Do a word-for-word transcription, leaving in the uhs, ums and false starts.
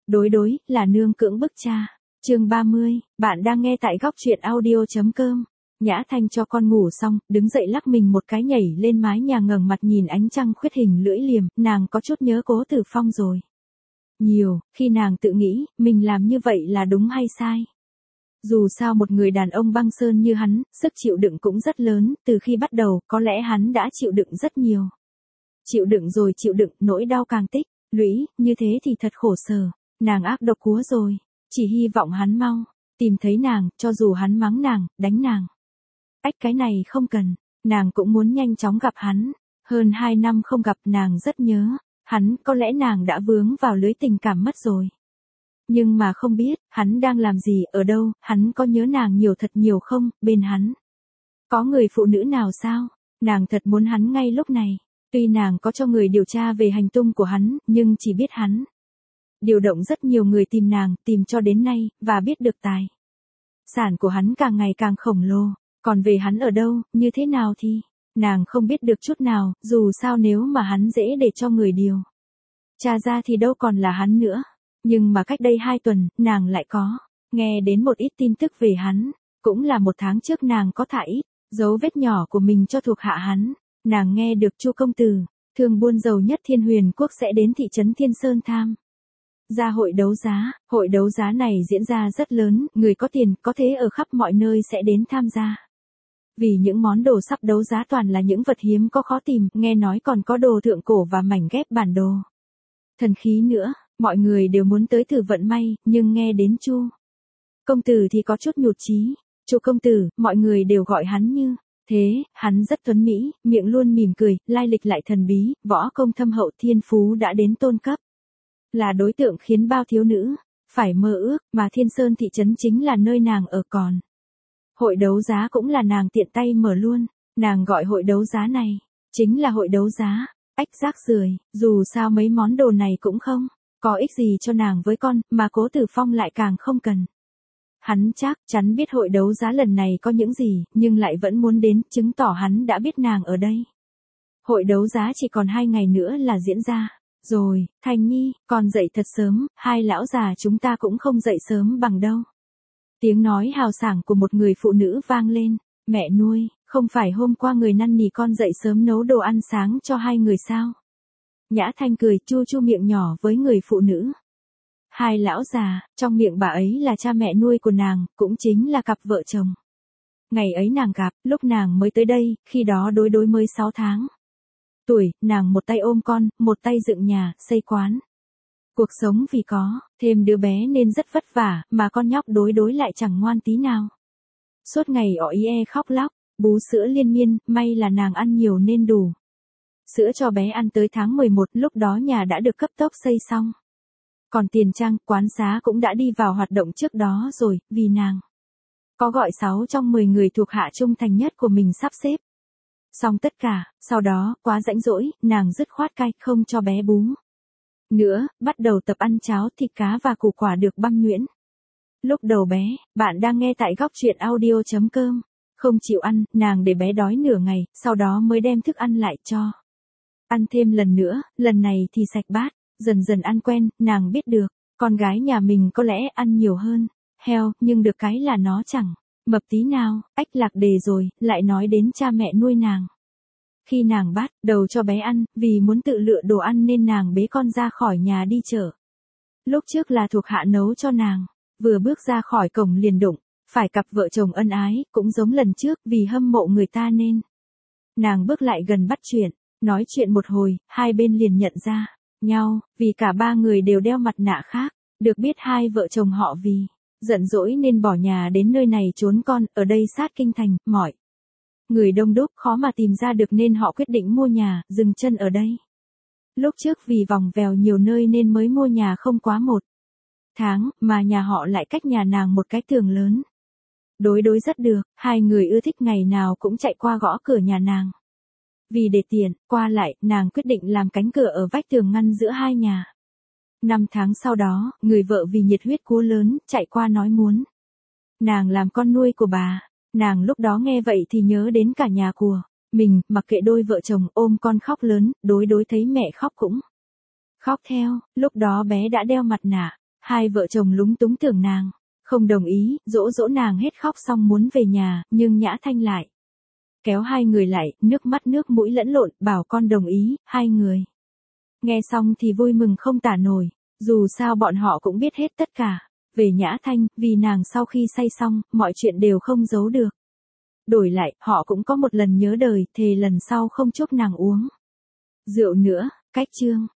Đối đối, là nương cưỡng bức cha. Chương ba mươi, bạn đang nghe tại góc truyện audio chấm com. Nhã Thanh cho con ngủ xong, đứng dậy lắc mình một cái nhảy lên mái nhà ngẩng mặt nhìn ánh trăng khuyết hình lưỡi liềm, nàng có chút nhớ Cố Tử Phong rồi. Nhiều, khi nàng tự nghĩ, mình làm như vậy là đúng hay sai. Dù sao một người đàn ông băng sơn như hắn, sức chịu đựng cũng rất lớn, từ khi bắt đầu, có lẽ hắn đã chịu đựng rất nhiều. Chịu đựng rồi chịu đựng, nỗi đau càng tích, lũy, như thế thì thật khổ sở, nàng ác độc quá rồi, chỉ hy vọng hắn mau tìm thấy nàng, cho dù hắn mắng nàng, đánh nàng. Ách cái này không cần, nàng cũng muốn nhanh chóng gặp hắn, hơn hai năm không gặp nàng rất nhớ, hắn có lẽ nàng đã vướng vào lưới tình cảm mất rồi. Nhưng mà không biết, hắn đang làm gì, ở đâu, hắn có nhớ nàng nhiều thật nhiều không, bên hắn. Có người phụ nữ nào sao, nàng thật muốn hắn ngay lúc này, tuy nàng có cho người điều tra về hành tung của hắn, nhưng chỉ biết hắn. Điều động rất nhiều người tìm nàng, tìm cho đến nay, và biết được tài sản của hắn càng ngày càng khổng lồ, còn về hắn ở đâu, như thế nào thì, nàng không biết được chút nào, dù sao nếu mà hắn dễ để cho người điều tra ra thì đâu còn là hắn nữa. Nhưng mà cách đây hai tuần, nàng lại có nghe đến một ít tin tức về hắn, cũng là một tháng trước nàng có thả ít dấu vết nhỏ của mình cho thuộc hạ hắn, nàng nghe được Chu công tử, thương buôn giàu nhất Thiên Huyền quốc sẽ đến thị trấn Thiên Sơn tham gia hội đấu giá, hội đấu giá này diễn ra rất lớn, người có tiền, có thế ở khắp mọi nơi sẽ đến tham gia. Vì những món đồ sắp đấu giá toàn là những vật hiếm có khó tìm, nghe nói còn có đồ thượng cổ và mảnh ghép bản đồ thần khí nữa, mọi người đều muốn tới thử vận may, nhưng nghe đến Chu công tử thì có chút nhụt chí. Chu công tử, mọi người đều gọi hắn như thế, hắn rất tuấn mỹ, miệng luôn mỉm cười, lai lịch lại thần bí, võ công thâm hậu, thiên phú đã đến tôn cấp. Là đối tượng khiến bao thiếu nữ phải mơ ước, mà Thiên Sơn thị trấn chính là nơi nàng ở, còn hội đấu giá cũng là nàng tiện tay mở luôn. Nàng gọi hội đấu giá này chính là hội đấu giá ách rác rưởi, dù sao mấy món đồ này cũng không có ích gì cho nàng với con, mà Cố Tử Phong lại càng không cần. Hắn chắc chắn biết hội đấu giá lần này có những gì, nhưng lại vẫn muốn đến, chứng tỏ hắn đã biết nàng ở đây. Hội đấu giá chỉ còn hai ngày nữa là diễn ra. Rồi, Thành Nhi, con dậy thật sớm, hai lão già chúng ta cũng không dậy sớm bằng đâu. Tiếng nói hào sảng của một người phụ nữ vang lên, mẹ nuôi, không phải hôm qua người năn nỉ con dậy sớm nấu đồ ăn sáng cho hai người sao? Nhã Thanh cười chu chu miệng nhỏ với người phụ nữ. Hai lão già, trong miệng bà ấy là cha mẹ nuôi của nàng, cũng chính là cặp vợ chồng. Ngày ấy nàng gặp, lúc nàng mới tới đây, khi đó đối đối mới sáu tháng. Tuổi, nàng một tay ôm con, một tay dựng nhà, xây quán. Cuộc sống vì có thêm đứa bé nên rất vất vả, mà con nhóc đối đối lại chẳng ngoan tí nào. Suốt ngày ỏ ý e khóc lóc, bú sữa liên miên, may là nàng ăn nhiều nên đủ sữa cho bé ăn tới tháng mười một, lúc đó nhà đã được cấp tốc xây xong. Còn tiền trang, quán xá cũng đã đi vào hoạt động trước đó rồi, vì nàng có gọi sáu trong mười người thuộc hạ trung thành nhất của mình sắp xếp xong tất cả, sau đó, quá rãnh rỗi, nàng dứt khoát cai, không cho bé bú nữa, bắt đầu tập ăn cháo, thịt cá và củ quả được băm nhuyễn. Lúc đầu bé, bạn đang nghe tại góc truyện audio chấm com, không chịu ăn, nàng để bé đói nửa ngày, sau đó mới đem thức ăn lại cho ăn thêm lần nữa, lần này thì sạch bát, dần dần ăn quen, nàng biết được, con gái nhà mình có lẽ ăn nhiều hơn heo, nhưng được cái là nó chẳng mập tí nào. Ách lạc đề rồi, lại nói đến cha mẹ nuôi nàng. Khi nàng bắt đầu cho bé ăn, vì muốn tự lựa đồ ăn nên nàng bế con ra khỏi nhà đi chợ. Lúc trước là thuộc hạ nấu cho nàng, vừa bước ra khỏi cổng liền đụng phải cặp vợ chồng ân ái, cũng giống lần trước, vì hâm mộ người ta nên nàng bước lại gần bắt chuyện, nói chuyện một hồi, hai bên liền nhận ra nhau, vì cả ba người đều đeo mặt nạ khác, được biết hai vợ chồng họ vì giận dỗi nên bỏ nhà đến nơi này trốn con, ở đây sát kinh thành, mọi người đông đúc khó mà tìm ra được nên họ quyết định mua nhà, dừng chân ở đây. Lúc trước vì vòng vèo nhiều nơi nên mới mua nhà không quá một tháng, mà nhà họ lại cách nhà nàng một cái tường lớn. Đối đối rất được, hai người ưa thích ngày nào cũng chạy qua gõ cửa nhà nàng. Vì để tiện, qua lại, nàng quyết định làm cánh cửa ở vách tường ngăn giữa hai nhà. Năm tháng sau đó, người vợ vì nhiệt huyết cú lớn, chạy qua nói muốn nàng làm con nuôi của bà. Nàng lúc đó nghe vậy thì nhớ đến cả nhà của mình, mặc kệ đôi vợ chồng, ôm con khóc lớn, đối đối thấy mẹ khóc cũng khóc theo, lúc đó bé đã đeo mặt nạ. Hai vợ chồng lúng túng tưởng nàng không đồng ý, dỗ dỗ nàng hết khóc xong muốn về nhà, nhưng Nhã Thanh lại kéo hai người lại, nước mắt nước mũi lẫn lộn, bảo con đồng ý, hai người nghe xong thì vui mừng không tả nổi, dù sao bọn họ cũng biết hết tất cả về Nhã Thanh, vì nàng sau khi say xong, mọi chuyện đều không giấu được. Đổi lại, họ cũng có một lần nhớ đời, thề lần sau không chúc nàng uống rượu nữa. Cách chương